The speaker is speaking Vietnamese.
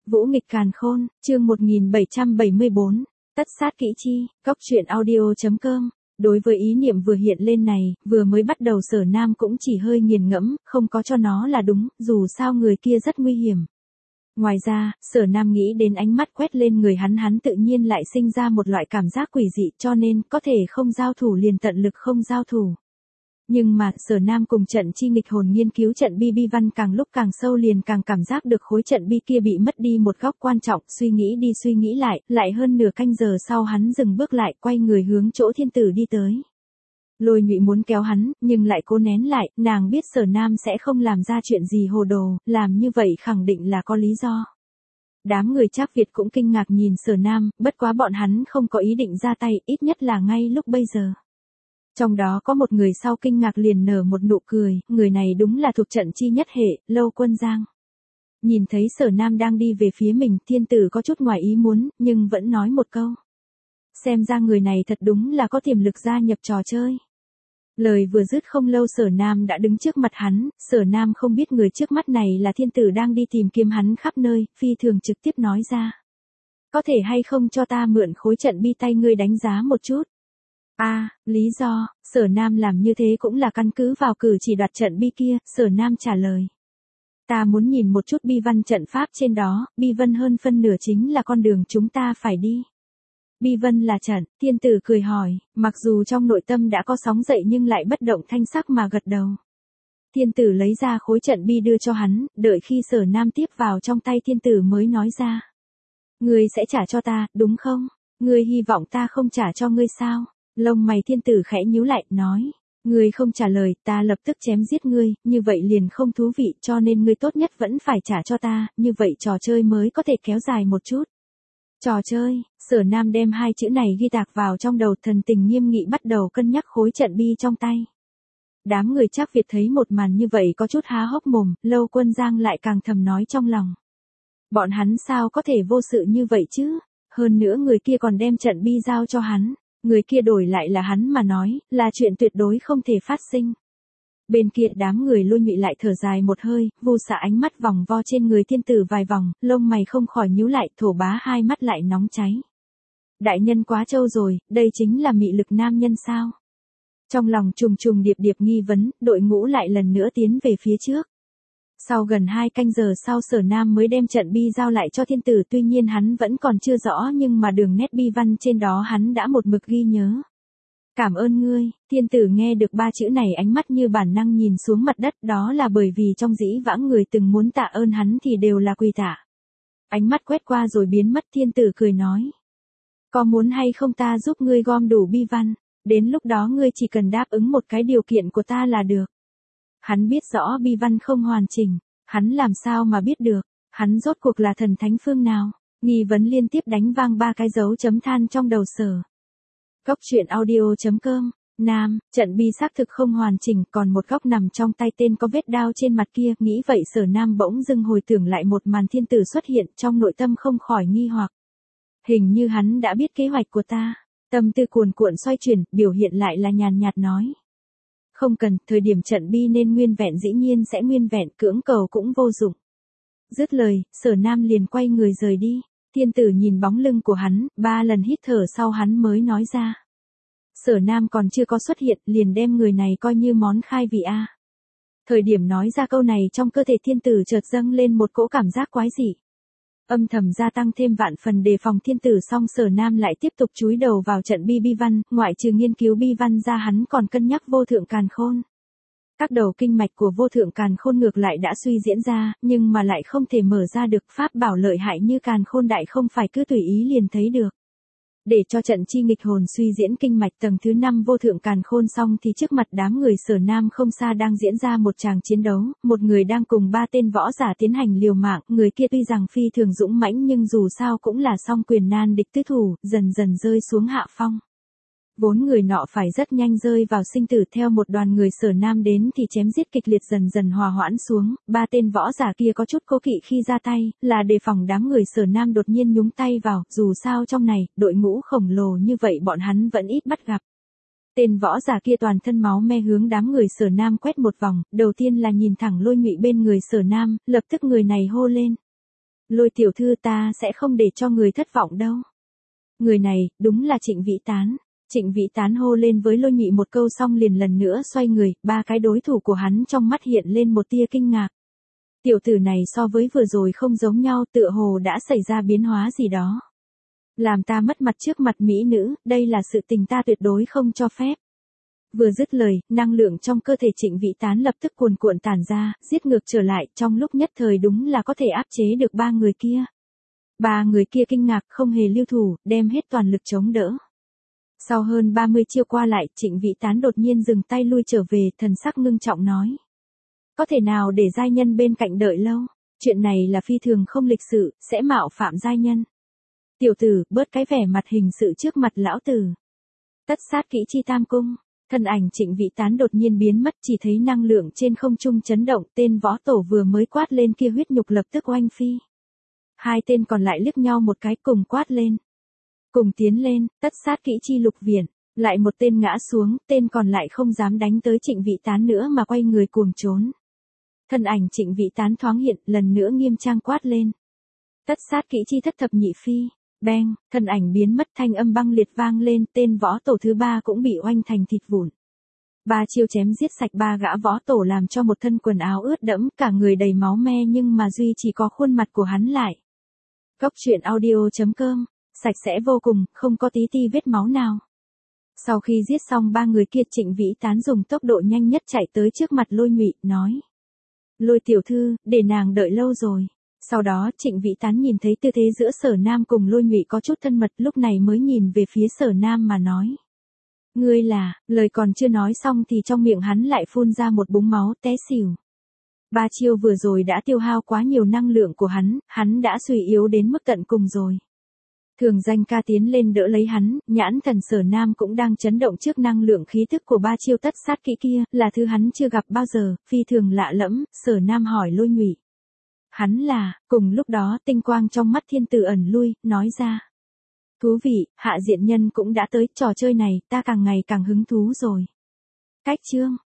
Vũ nghịch càn khôn, chương 1774, tất sát kỹ chi, cóc truyện audio.com. Đối với ý niệm vừa hiện lên này, vừa mới bắt đầu Sở Nam cũng chỉ hơi nghiền ngẫm, không có cho nó là đúng, dù sao người kia rất nguy hiểm. Ngoài ra, Sở Nam nghĩ đến ánh mắt quét lên người hắn tự nhiên lại sinh ra một loại cảm giác quỷ dị, cho nên có thể không giao thủ liền tận lực không giao thủ. Nhưng mà, Sở Nam cùng trận chi nghịch hồn nghiên cứu trận bi văn càng lúc càng sâu liền càng cảm giác được khối trận bi kia bị mất đi một góc quan trọng, suy nghĩ đi suy nghĩ lại hơn nửa canh giờ sau hắn dừng bước lại, quay người hướng chỗ thiên tử đi tới. Lôi Nhụy muốn kéo hắn, nhưng lại cố nén lại, nàng biết Sở Nam sẽ không làm ra chuyện gì hồ đồ, làm như vậy khẳng định là có lý do. Đám người Trác Việt cũng kinh ngạc nhìn Sở Nam, bất quá bọn hắn không có ý định ra tay, ít nhất là ngay lúc bây giờ. Trong đó có một người sau kinh ngạc liền nở một nụ cười, người này đúng là thuộc trận chi nhất hệ, Lâu Quân Giang. Nhìn thấy Sở Nam đang đi về phía mình, thiên tử có chút ngoài ý muốn, nhưng vẫn nói một câu. Xem ra người này thật đúng là có tiềm lực gia nhập trò chơi. Lời vừa dứt không lâu Sở Nam đã đứng trước mặt hắn, Sở Nam không biết người trước mắt này là thiên tử đang đi tìm kiếm hắn khắp nơi, phi thường trực tiếp nói ra. Có thể hay không cho ta mượn khối trận bi tay ngươi đánh giá một chút. Lý do, Sở Nam làm như thế cũng là căn cứ vào cử chỉ đoạt trận bi kia, Sở Nam trả lời. Ta muốn nhìn một chút bi văn trận pháp trên đó, bi văn hơn phân nửa chính là con đường chúng ta phải đi. Bi văn là trận, thiên tử cười hỏi, mặc dù trong nội tâm đã có sóng dậy nhưng lại bất động thanh sắc mà gật đầu. Thiên tử lấy ra khối trận bi đưa cho hắn, đợi khi Sở Nam tiếp vào trong tay thiên tử mới nói ra. Ngươi sẽ trả cho ta, đúng không? Ngươi hy vọng ta không trả cho ngươi sao? Lông mày thiên tử khẽ nhíu lại, nói. Ngươi không trả lời, ta lập tức chém giết ngươi, như vậy liền không thú vị, cho nên ngươi tốt nhất vẫn phải trả cho ta, như vậy trò chơi mới có thể kéo dài một chút. Trò chơi, Sở Nam đem hai chữ này ghi tạc vào trong đầu, thần tình nghiêm nghị bắt đầu cân nhắc khối trận bi trong tay. Đám người Trác Việt thấy một màn như vậy có chút há hốc mồm, Lâu Quân Giang lại càng thầm nói trong lòng. Bọn hắn sao có thể vô sự như vậy chứ, hơn nữa người kia còn đem trận bi giao cho hắn. Người kia đổi lại là hắn mà nói, là chuyện tuyệt đối không thể phát sinh. Bên kia đám người Lôi Nhụy lại thở dài một hơi, vu xạ ánh mắt vòng vo trên người thiên tử vài vòng, lông mày không khỏi nhíu lại, Thổ Bá hai mắt lại nóng cháy. Đại nhân quá trâu rồi, đây chính là mị lực nam nhân sao? Trong lòng trùng điệp nghi vấn, đội ngũ lại lần nữa tiến về phía trước. Sau gần 2 canh giờ sau Sở Nam mới đem trận bi giao lại cho thiên tử, tuy nhiên hắn vẫn còn chưa rõ nhưng mà đường nét bi văn trên đó hắn đã một mực ghi nhớ. Cảm ơn ngươi, thiên tử nghe được 3 chữ này ánh mắt như bản năng nhìn xuống mặt đất, đó là bởi vì trong dĩ vãng người từng muốn tạ ơn hắn thì đều là quỳ tạ. Ánh mắt quét qua rồi biến mất, thiên tử cười nói. Có muốn hay không ta giúp ngươi gom đủ bi văn, đến lúc đó ngươi chỉ cần đáp ứng một cái điều kiện của ta là được. Hắn biết rõ bi văn không hoàn chỉnh, hắn làm sao mà biết được, hắn rốt cuộc là thần thánh phương nào, nghi vấn liên tiếp đánh vang 3 cái dấu chấm than trong đầu Sở. Cóc truyện audio.com, Nam, trận bi xác thực không hoàn chỉnh, còn một góc nằm trong tay tên có vết đao trên mặt kia, nghĩ vậy Sở Nam bỗng dưng hồi tưởng lại một màn thiên tử xuất hiện, trong nội tâm không khỏi nghi hoặc. Hình như hắn đã biết kế hoạch của ta, tâm tư cuồn cuộn xoay chuyển, biểu hiện lại là nhàn nhạt nói. Không cần, thời điểm trận bi nên nguyên vẹn dĩ nhiên sẽ nguyên vẹn, cưỡng cầu cũng vô dụng. Dứt lời, Sở Nam liền quay người rời đi, thiên tử nhìn bóng lưng của hắn, 3 lần hít thở sau hắn mới nói ra. Sở Nam còn chưa có xuất hiện, liền đem người này coi như món khai vị a. Thời điểm nói ra câu này trong cơ thể thiên tử chợt dâng lên một cỗ cảm giác quái dị. Âm thầm gia tăng thêm vạn phần đề phòng thiên tử, xong Sở Nam lại tiếp tục chúi đầu vào trận bi văn, ngoại trừ nghiên cứu bi văn ra hắn còn cân nhắc vô thượng càn khôn. Các đầu kinh mạch của vô thượng càn khôn ngược lại đã suy diễn ra, nhưng mà lại không thể mở ra được, pháp bảo lợi hại như càn khôn đại không phải cứ tùy ý liền thấy được. Để cho trận chi nghịch hồn suy diễn kinh mạch tầng thứ 5 vô thượng càn khôn xong thì trước mặt đám người Sở Nam không xa đang diễn ra một tràng chiến đấu, một người đang cùng 3 tên võ giả tiến hành liều mạng, người kia tuy rằng phi thường dũng mãnh nhưng dù sao cũng là song quyền nan địch tứ thủ, dần dần rơi xuống hạ phong. Vốn người nọ phải rất nhanh rơi vào sinh tử, theo một đoàn người Sở Nam đến thì chém giết kịch liệt dần hòa hoãn xuống, 3 tên võ giả kia có chút cố kỵ khi ra tay, là đề phòng đám người Sở Nam đột nhiên nhúng tay vào, dù sao trong này, đội ngũ khổng lồ như vậy bọn hắn vẫn ít bắt gặp. Tên võ giả kia toàn thân máu me hướng đám người Sở Nam quét một vòng, đầu tiên là nhìn thẳng Lôi Nhụy bên người Sở Nam, lập tức người này hô lên. Lôi tiểu thư ta sẽ không để cho người thất vọng đâu. Người này, đúng là Trịnh Vĩ Tán. Trịnh Vĩ Tán hô lên với Lôi Nhụy một câu xong liền lần nữa xoay người, ba cái đối thủ của hắn trong mắt hiện lên một tia kinh ngạc. Tiểu tử này so với vừa rồi không giống nhau, tựa hồ đã xảy ra biến hóa gì đó. Làm ta mất mặt trước mặt mỹ nữ, đây là sự tình ta tuyệt đối không cho phép. Vừa dứt lời, năng lượng trong cơ thể Trịnh Vĩ Tán lập tức cuồn cuộn tản ra, giết ngược trở lại, trong lúc nhất thời đúng là có thể áp chế được ba người kia. Ba người kia kinh ngạc không hề lưu thủ, đem hết toàn lực chống đỡ. Sau hơn 30 chiêu qua lại, Trịnh Vĩ Tán đột nhiên dừng tay lui trở về, thần sắc ngưng trọng nói. Có thể nào để giai nhân bên cạnh đợi lâu? Chuyện này là phi thường không lịch sự, sẽ mạo phạm giai nhân. Tiểu tử, bớt cái vẻ mặt hình sự trước mặt lão tử. Tất sát kỹ chi tam cung. Thân ảnh Trịnh Vĩ Tán đột nhiên biến mất, chỉ thấy năng lượng trên không trung chấn động, tên võ tổ vừa mới quát lên kia huyết nhục lập tức oanh phi. Hai tên còn lại liếc nhau một cái cùng quát lên. Cùng tiến lên, tất sát kỹ chi lục viễn. Lại một tên ngã xuống, tên còn lại không dám đánh tới Trịnh Vĩ Tán nữa mà quay người cuồng trốn. Thân ảnh Trịnh Vĩ Tán thoáng hiện, lần nữa nghiêm trang quát lên. Tất sát kỹ chi thất thập nhị phi. Beng, thân ảnh biến mất, thanh âm băng liệt vang lên, tên võ tổ thứ ba cũng bị oanh thành thịt vụn. Ba chiêu chém giết sạch ba gã võ tổ làm cho một thân quần áo ướt đẫm, cả người đầy máu me nhưng mà duy chỉ có khuôn mặt của hắn lại. Cốc truyện audio.com, sạch sẽ vô cùng, không có tí ti vết máu nào. Sau khi giết xong ba người kia, Trịnh Vĩ Tán dùng tốc độ nhanh nhất chạy tới trước mặt Lôi Nhụy, nói. Lôi tiểu thư, để nàng đợi lâu rồi. Sau đó Trịnh Vĩ Tán nhìn thấy tư thế giữa Sở Nam cùng Lôi Nhụy có chút thân mật, lúc này mới nhìn về phía Sở Nam mà nói. Ngươi là, lời còn chưa nói xong thì trong miệng hắn lại phun ra một búng máu, té xỉu. Ba chiêu vừa rồi đã tiêu hao quá nhiều năng lượng của hắn đã suy yếu đến mức tận cùng rồi. Thường Danh ca tiến lên đỡ lấy hắn, nhãn thần Sở Nam cũng đang chấn động trước năng lượng khí thức của ba chiêu tất sát kỹ kia, là thứ hắn chưa gặp bao giờ, phi thường lạ lẫm. Sở Nam hỏi Lôi Nhụy. Hắn là, cùng lúc đó tinh quang trong mắt thiên tử ẩn lui, nói ra. Thú vị, Hạ Diện Nhân cũng đã tới, trò chơi này ta càng ngày càng hứng thú rồi. Cách chương.